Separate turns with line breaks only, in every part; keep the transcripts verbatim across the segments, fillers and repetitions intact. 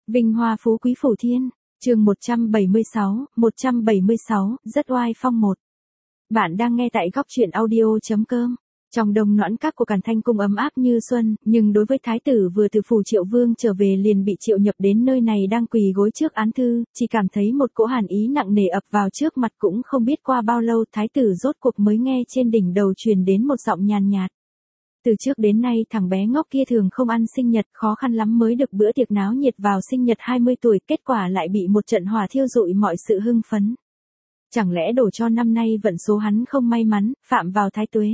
Vinh hoa phú quý phủ thiên, chương một trăm bảy mươi sáu, một trăm bảy mươi sáu, rất oai phong một. Bạn đang nghe tại góc truyện audio.com. Trong đông nõn các của Càn Thanh cung ấm áp như xuân, nhưng đối với thái tử vừa từ phủ Triệu Vương trở về liền bị triệu nhập đến nơi này đang quỳ gối trước án thư, chỉ cảm thấy một cỗ hàn ý nặng nề ập vào trước mặt, cũng không biết qua bao lâu thái tử rốt cuộc mới nghe trên đỉnh đầu truyền đến một giọng nhàn nhạt. Từ trước đến nay thằng bé ngốc kia thường không ăn sinh nhật, khó khăn lắm mới được bữa tiệc náo nhiệt vào sinh nhật hai mươi tuổi, kết quả lại bị một trận hỏa thiêu rụi mọi sự hưng phấn. Chẳng lẽ đổ cho năm nay vận số hắn không may mắn, phạm vào thái tuế.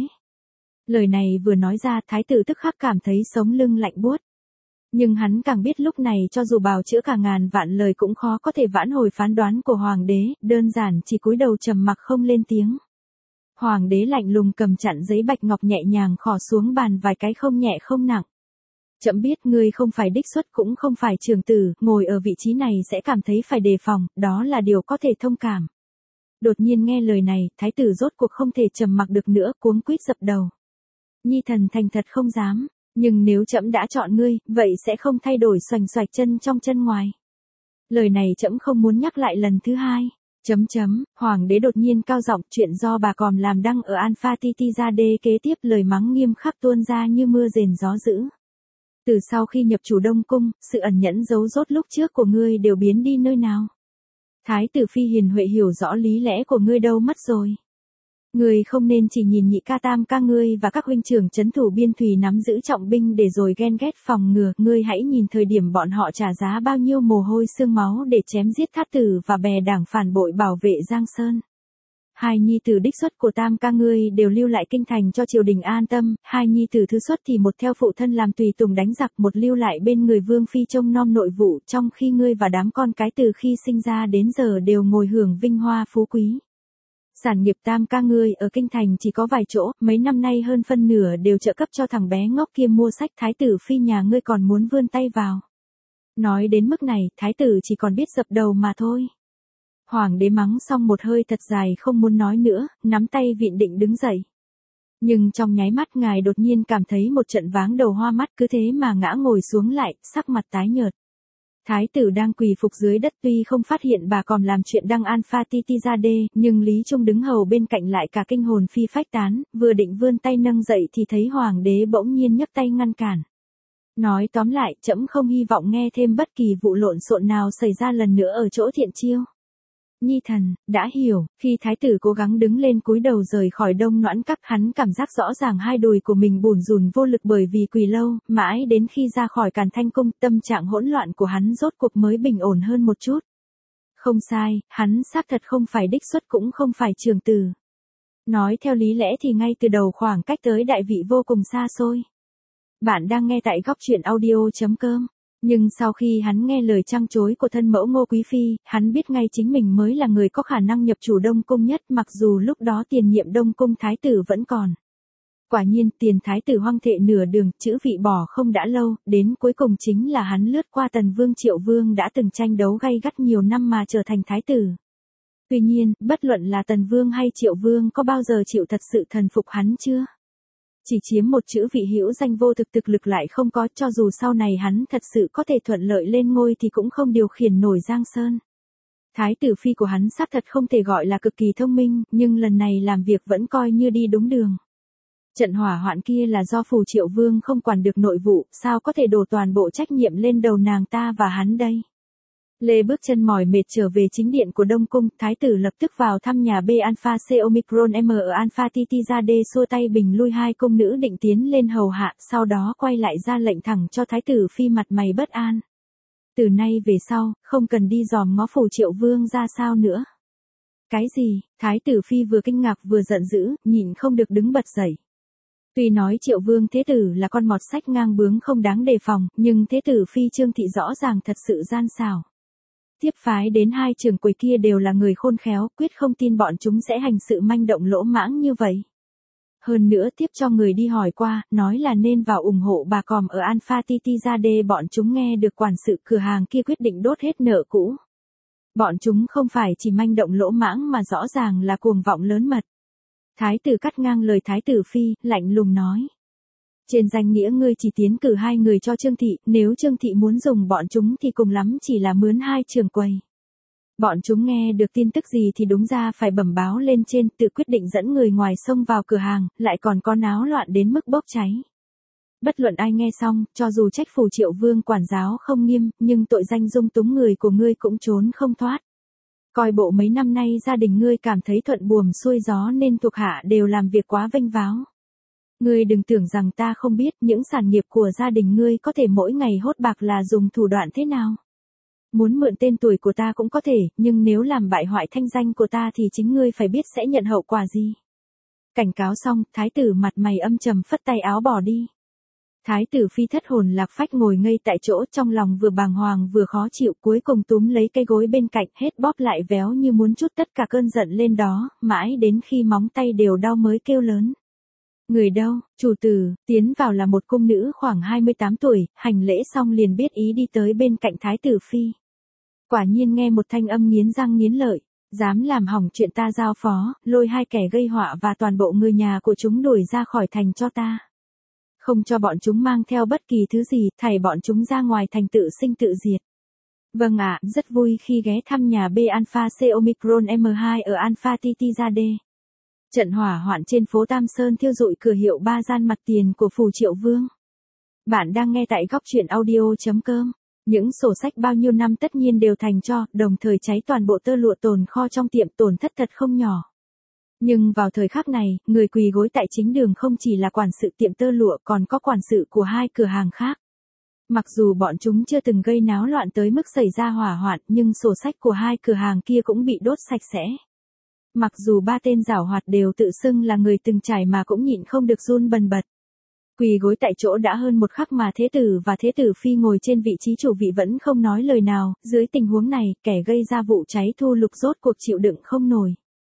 Lời này vừa nói ra, thái tử tức khắc cảm thấy sống lưng lạnh buốt. Nhưng hắn càng biết lúc này cho dù bào chữa cả ngàn vạn lời cũng khó có thể vãn hồi phán đoán của hoàng đế, đơn giản chỉ cúi đầu trầm mặc không lên tiếng. Hoàng đế lạnh lùng cầm chặn giấy bạch ngọc nhẹ nhàng khỏ xuống bàn vài cái, không nhẹ không nặng. Trẫm biết ngươi không phải đích xuất cũng không phải trường tử, ngồi ở vị trí này sẽ cảm thấy phải đề phòng, đó là điều có thể thông cảm. Đột nhiên nghe lời này, thái tử rốt cuộc không thể trầm mặc được nữa, cuống quýt dập đầu. Nhi thần thành thật không dám, nhưng nếu trẫm đã chọn ngươi, vậy sẽ không thay đổi xoành xoạch chân trong chân ngoài. Lời này trẫm không muốn nhắc lại lần thứ hai. Chấm chấm, hoàng đế đột nhiên cao giọng, chuyện do bà còm làm đăng ở Alpha Titizade, kế tiếp lời mắng nghiêm khắc tuôn ra như mưa rền gió dữ. Từ sau khi nhập chủ Đông cung, sự ẩn nhẫn giấu rốt lúc trước của ngươi đều biến đi nơi nào? Thái tử phi hiền huệ hiểu rõ lý lẽ của ngươi đâu mất rồi. Ngươi không nên chỉ nhìn nhị ca tam ca ngươi và các huynh trưởng trấn thủ biên thùy nắm giữ trọng binh để rồi ghen ghét phòng ngừa, ngươi hãy nhìn thời điểm bọn họ trả giá bao nhiêu mồ hôi xương máu để chém giết thát tử và bè đảng phản bội bảo vệ Giang Sơn. Hai nhi tử đích xuất của tam ca ngươi đều lưu lại kinh thành cho triều đình an tâm, hai nhi tử thứ xuất thì một theo phụ thân làm tùy tùng đánh giặc, một lưu lại bên người vương phi trông nom nội vụ, trong khi ngươi và đám con cái từ khi sinh ra đến giờ đều ngồi hưởng vinh hoa phú quý. Sản nghiệp tam ca ngươi ở kinh thành chỉ có vài chỗ, mấy năm nay hơn phân nửa đều trợ cấp cho thằng bé ngốc kia mua sách, thái tử phi nhà ngươi còn muốn vươn tay vào. Nói đến mức này, thái tử chỉ còn biết dập đầu mà thôi. Hoàng đế mắng xong một hơi thật dài không muốn nói nữa, nắm tay vịn định đứng dậy. Nhưng trong nháy mắt ngài đột nhiên cảm thấy một trận váng đầu hoa mắt, cứ thế mà ngã ngồi xuống lại, sắc mặt tái nhợt. Thái tử đang quỳ phục dưới đất tuy không phát hiện bà còm làm chuyện đăng Alpha Titizade, nhưng Lý Trung đứng hầu bên cạnh lại cả kinh hồn phi phách tán, vừa định vươn tay nâng dậy thì thấy hoàng đế bỗng nhiên nhấc tay ngăn cản. Nói tóm lại, trẫm không hy vọng nghe thêm bất kỳ vụ lộn xộn nào xảy ra lần nữa ở chỗ Thiện Chiêu. Nhi thần, đã hiểu, khi thái tử cố gắng đứng lên cúi đầu rời khỏi đông nõn các, hắn cảm giác rõ ràng hai đùi của mình bủn rủn vô lực bởi vì quỳ lâu, mãi đến khi ra khỏi Càn Thanh cung, tâm trạng hỗn loạn của hắn rốt cuộc mới bình ổn hơn một chút. Không sai, hắn xác thật không phải đích xuất cũng không phải trường tử. Nói theo lý lẽ thì ngay từ đầu khoảng cách tới đại vị vô cùng xa xôi. Bạn đang nghe tại góc truyện audio.com. Nhưng sau khi hắn nghe lời trăng chối của thân mẫu Ngô Quý Phi, hắn biết ngay chính mình mới là người có khả năng nhập chủ Đông Cung nhất, mặc dù lúc đó tiền nhiệm Đông Cung thái tử vẫn còn. Quả nhiên tiền thái tử hoang thệ nửa đường, chữ vị bỏ không đã lâu, đến cuối cùng chính là hắn lướt qua Tần Vương Triệu Vương đã từng tranh đấu gay gắt nhiều năm mà trở thành thái tử. Tuy nhiên, bất luận là Tần Vương hay Triệu Vương có bao giờ chịu thật sự thần phục hắn chưa? Chỉ chiếm một chữ vị hữu danh vô thực, thực lực lại không có, cho dù sau này hắn thật sự có thể thuận lợi lên ngôi thì cũng không điều khiển nổi Giang Sơn. Thái tử phi của hắn xác thật không thể gọi là cực kỳ thông minh, nhưng lần này làm việc vẫn coi như đi đúng đường. Trận hỏa hoạn kia là do phủ Triệu Vương không quản được nội vụ, sao có thể đổ toàn bộ trách nhiệm lên đầu nàng ta và hắn đây? Lê bước chân mỏi mệt trở về chính điện của Đông Cung, thái tử lập tức vào thăm nhà B Alpha C Omicron M ở Alpha Titizade, xua tay bình lui hai cung nữ định tiến lên hầu hạ, sau đó quay lại ra lệnh thẳng cho thái tử phi mặt mày bất an. Từ nay về sau, không cần đi dòm ngó phủ Triệu Vương ra sao nữa. Cái gì? Thái tử phi vừa kinh ngạc vừa giận dữ, nhịn không được đứng bật dậy. Tuy nói Triệu Vương thế tử là con mọt sách ngang bướng không đáng đề phòng, nhưng thế tử phi Trương Thị rõ ràng thật sự gian xảo. Tiếp phái đến hai trưởng quầy kia đều là người khôn khéo, quyết không tin bọn chúng sẽ hành sự manh động lỗ mãng như vậy. Hơn nữa tiếp cho người đi hỏi qua, nói là nên vào ủng hộ bà còm ở Alpha Titizade, bọn chúng nghe được quản sự cửa hàng kia quyết định đốt hết nợ cũ. Bọn chúng không phải chỉ manh động lỗ mãng mà rõ ràng là cuồng vọng lớn mật. Thái tử cắt ngang lời thái tử phi, lạnh lùng nói. Trên danh nghĩa ngươi chỉ tiến cử hai người cho Trương Thị, nếu Trương Thị muốn dùng bọn chúng thì cùng lắm chỉ là mướn hai trường quầy. Bọn chúng nghe được tin tức gì thì đúng ra phải bẩm báo lên trên, tự quyết định dẫn người ngoài xông vào cửa hàng, lại còn có náo loạn đến mức bốc cháy. Bất luận ai nghe xong, cho dù trách Phù Triệu Vương quản giáo không nghiêm, nhưng tội danh dung túng người của ngươi cũng trốn không thoát. Coi bộ mấy năm nay gia đình ngươi cảm thấy thuận buồm xuôi gió nên thuộc hạ đều làm việc quá vênh váo. Ngươi đừng tưởng rằng ta không biết những sản nghiệp của gia đình ngươi có thể mỗi ngày hốt bạc là dùng thủ đoạn thế nào. Muốn mượn tên tuổi của ta cũng có thể, nhưng nếu làm bại hoại thanh danh của ta thì chính ngươi phải biết sẽ nhận hậu quả gì. Cảnh cáo xong, thái tử mặt mày âm trầm phất tay áo bỏ đi. Thái tử Phi thất hồn lạc phách ngồi ngây tại chỗ, trong lòng vừa bàng hoàng vừa khó chịu, cuối cùng túm lấy cây gối bên cạnh, hết bóp lại véo như muốn trút tất cả cơn giận lên đó, mãi đến khi móng tay đều đau mới kêu lớn. Người đâu, chủ tử, tiến vào là một cung nữ khoảng hai mươi tám tuổi, hành lễ xong liền biết ý đi tới bên cạnh Thái tử Phi. Quả nhiên nghe một thanh âm nghiến răng nghiến lợi, dám làm hỏng chuyện ta giao phó, lôi hai kẻ gây họa và toàn bộ người nhà của chúng đuổi ra khỏi thành cho ta. Không cho bọn chúng mang theo bất kỳ thứ gì, thảy bọn chúng ra ngoài thành tự sinh tự diệt. Vâng ạ, rất vui khi ghé thăm nhà B Alpha C Omicron M hai ở Alpha Titi ra D. Trận hỏa hoạn trên phố Tam Sơn thiêu rụi cửa hiệu ba gian mặt tiền của Phù Triệu Vương. Bạn đang nghe tại góc truyện audio.com. Những sổ sách bao nhiêu năm tất nhiên đều thành tro, đồng thời cháy toàn bộ tơ lụa tồn kho trong tiệm, tổn thất thật không nhỏ. Nhưng vào thời khắc này, người quỳ gối tại chính đường không chỉ là quản sự tiệm tơ lụa còn có quản sự của hai cửa hàng khác. Mặc dù bọn chúng chưa từng gây náo loạn tới mức xảy ra hỏa hoạn, nhưng sổ sách của hai cửa hàng kia cũng bị đốt sạch sẽ. Mặc dù ba tên giảo hoạt đều tự xưng là người từng trải mà cũng nhịn không được run bần bật. Quỳ gối tại chỗ đã hơn một khắc mà thế tử và thế tử Phi ngồi trên vị trí chủ vị vẫn không nói lời nào, dưới tình huống này, kẻ gây ra vụ cháy Thu Lục rốt cuộc chịu đựng không nổi.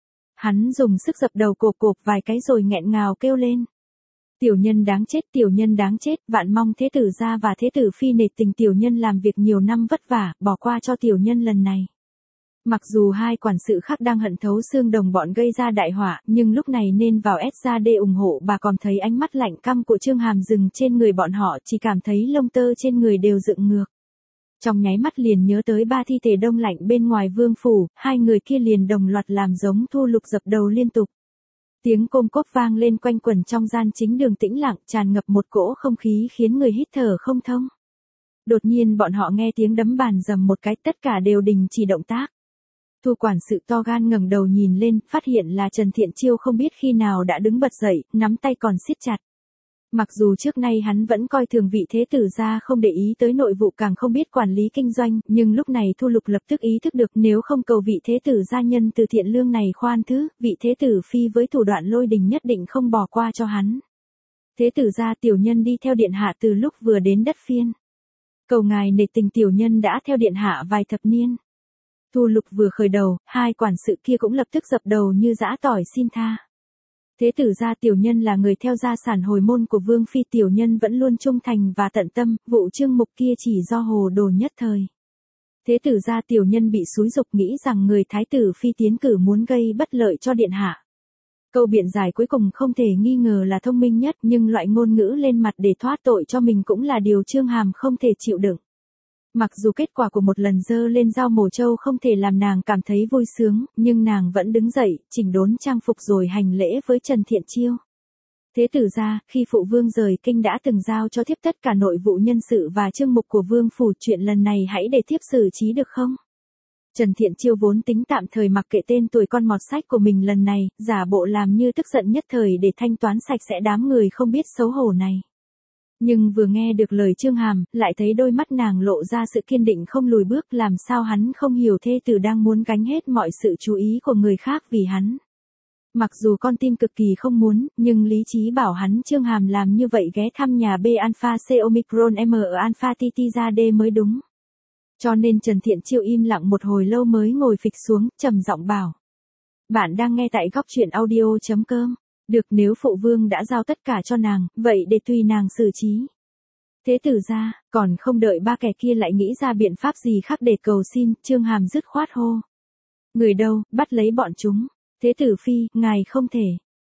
Hắn dùng sức dập đầu cộp cộp vài cái rồi nghẹn ngào kêu lên. Tiểu nhân đáng chết, tiểu nhân đáng chết, vạn mong thế tử gia và thế tử Phi nể tình tiểu nhân làm việc nhiều năm vất vả, bỏ qua cho tiểu nhân lần này. Mặc dù hai quản sự khác đang hận thấu xương đồng bọn gây ra đại họa, nhưng lúc này nên vào S ra để ủng hộ bà còn thấy ánh mắt lạnh căm của Trương Hàm dừng trên người bọn họ, chỉ cảm thấy lông tơ trên người đều dựng ngược. Trong nháy mắt liền nhớ tới ba thi thể đông lạnh bên ngoài vương phủ, hai người kia liền đồng loạt làm giống Thu Lục dập đầu liên tục. Tiếng côm cốp vang lên quanh quẩn trong gian chính đường tĩnh lặng, tràn ngập một cỗ không khí khiến người hít thở không thông. Đột nhiên bọn họ nghe tiếng đấm bàn dầm một cái, tất cả đều đình chỉ động tác. Thu quản sự to gan ngẩng đầu nhìn lên, phát hiện là Trần Thiện Chiêu không biết khi nào đã đứng bật dậy, nắm tay còn siết chặt. Mặc dù trước nay hắn vẫn coi thường vị thế tử gia không để ý tới nội vụ càng không biết quản lý kinh doanh, nhưng lúc này Thu Lục lập tức ý thức được nếu không cầu vị thế tử gia nhân từ thiện lương này khoan thứ, vị thế tử Phi với thủ đoạn lôi đình nhất định không bỏ qua cho hắn. Thế tử gia tiểu nhân đi theo điện hạ từ lúc vừa đến đất phiên. Cầu ngài nể tình tiểu nhân đã theo điện hạ vài thập niên. Thu Lục vừa khởi đầu, hai quản sự kia cũng lập tức dập đầu như giã tỏi xin tha. Thế tử gia tiểu nhân là người theo gia sản hồi môn của Vương Phi, tiểu nhân vẫn luôn trung thành và tận tâm, vụ Trương Mục kia chỉ do hồ đồ nhất thời. Thế tử gia tiểu nhân bị xúi dục nghĩ rằng người Thái tử Phi tiến cử muốn gây bất lợi cho điện hạ. Câu biện giải cuối cùng không thể nghi ngờ là thông minh nhất, nhưng loại ngôn ngữ lên mặt để thoát tội cho mình cũng là điều Trương Hàm không thể chịu đựng. Mặc dù kết quả của một lần dơ lên dao mổ trâu không thể làm nàng cảm thấy vui sướng, nhưng nàng vẫn đứng dậy, chỉnh đốn trang phục rồi hành lễ với Trần Thiện Chiêu. Thế tử gia, khi phụ vương rời kinh đã từng giao cho thiếp tất cả nội vụ nhân sự và chương mục của vương phủ, chuyện lần này hãy để thiếp xử trí được không? Trần Thiện Chiêu vốn tính tạm thời mặc kệ tên tuổi con mọt sách của mình lần này, giả bộ làm như tức giận nhất thời để thanh toán sạch sẽ đám người không biết xấu hổ này. Nhưng vừa nghe được lời Trương Hàm, lại thấy đôi mắt nàng lộ ra sự kiên định không lùi bước, làm sao hắn không hiểu thê tử đang muốn gánh hết mọi sự chú ý của người khác vì hắn. Mặc dù con tim cực kỳ không muốn, nhưng lý trí bảo hắn Trương Hàm làm như vậy ghé thăm nhà B Alpha C Omicron M ở Alpha Titi ra D mới đúng. Cho nên Trần Thiện Chiêu im lặng một hồi lâu mới ngồi phịch xuống, trầm giọng bảo. Bạn đang nghe tại góc truyện audio.com. Được, nếu phụ vương đã giao tất cả cho nàng, vậy để tùy nàng xử trí. Thế tử gia, còn không đợi ba kẻ kia lại nghĩ ra biện pháp gì khác để cầu xin, Trương Hàm dứt khoát hô. Người đâu, bắt lấy bọn chúng. Thế tử Phi, ngài không thể.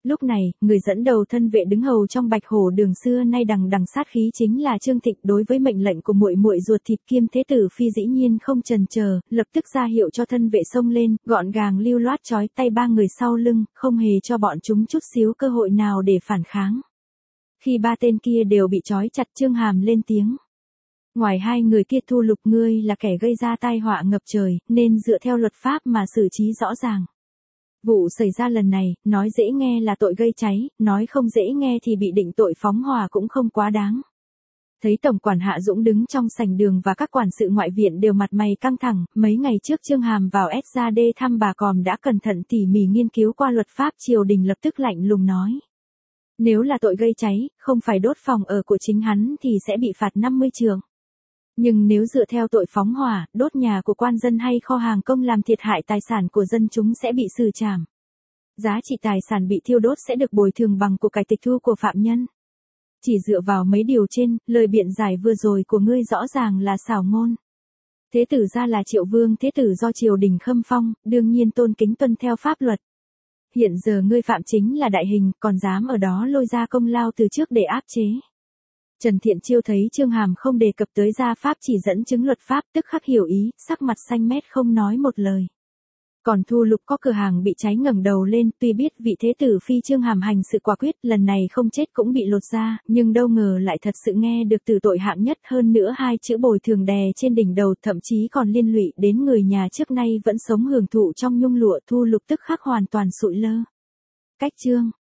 Lúc này, người dẫn đầu thân vệ đứng hầu trong Bạch Hổ Đường xưa nay đằng đằng sát khí chính là Trương Thịnh, đối với mệnh lệnh của muội muội ruột thịt Kiêm Thế Tử phi dĩ nhiên không chần chờ, lập tức ra hiệu cho thân vệ xông lên, gọn gàng lưu loát trói tay ba người sau lưng, không hề cho bọn chúng chút xíu cơ hội nào để phản kháng. Khi ba tên kia đều bị trói chặt, Chương Hàm lên tiếng. Ngoài hai người kia, Thu Lục ngươi là kẻ gây ra tai họa ngập trời, nên dựa theo luật pháp mà xử trí rõ ràng. Vụ xảy ra lần này, nói dễ nghe là tội gây cháy, nói không dễ nghe thì bị định tội phóng hỏa cũng không quá đáng. Thấy Tổng quản Hạ Dũng đứng trong sảnh đường và các quản sự ngoại viện đều mặt mày căng thẳng, mấy ngày trước Chương Hàm vào ét ra đê thăm bà Còm đã cẩn thận tỉ mỉ nghiên cứu qua luật pháp, triều đình lập tức lạnh lùng nói. Nếu là tội gây cháy, không phải đốt phòng ở của chính hắn thì sẽ bị phạt năm mươi trượng. Nhưng nếu dựa theo tội phóng hỏa, đốt nhà của quan dân hay kho hàng công làm thiệt hại tài sản của dân chúng sẽ bị xử trảm. Giá trị tài sản bị thiêu đốt sẽ được bồi thường bằng của cải tịch thu của phạm nhân. Chỉ dựa vào mấy điều trên, lời biện giải vừa rồi của ngươi rõ ràng là xảo ngôn. Thế tử gia là Triệu Vương Thế Tử do triều đình khâm phong, đương nhiên tôn kính tuân theo pháp luật. Hiện giờ ngươi phạm chính là đại hình, còn dám ở đó lôi ra công lao từ trước để áp chế. Trần Thiện Chiêu thấy Chương Hàm không đề cập tới gia pháp chỉ dẫn chứng luật pháp, tức khắc hiểu ý, sắc mặt xanh mét không nói một lời. Còn Thu Lục có cửa hàng bị cháy ngẩng đầu lên, tuy biết vị thế tử phi Chương Hàm hành sự quả quyết, lần này không chết cũng bị lột da, nhưng đâu ngờ lại thật sự nghe được từ tội hạng nhất, hơn nữa hai chữ bồi thường đè trên đỉnh đầu, thậm chí còn liên lụy đến người nhà trước nay vẫn sống hưởng thụ trong nhung lụa. Thu Lục tức khắc hoàn toàn sụi lơ. Cách chương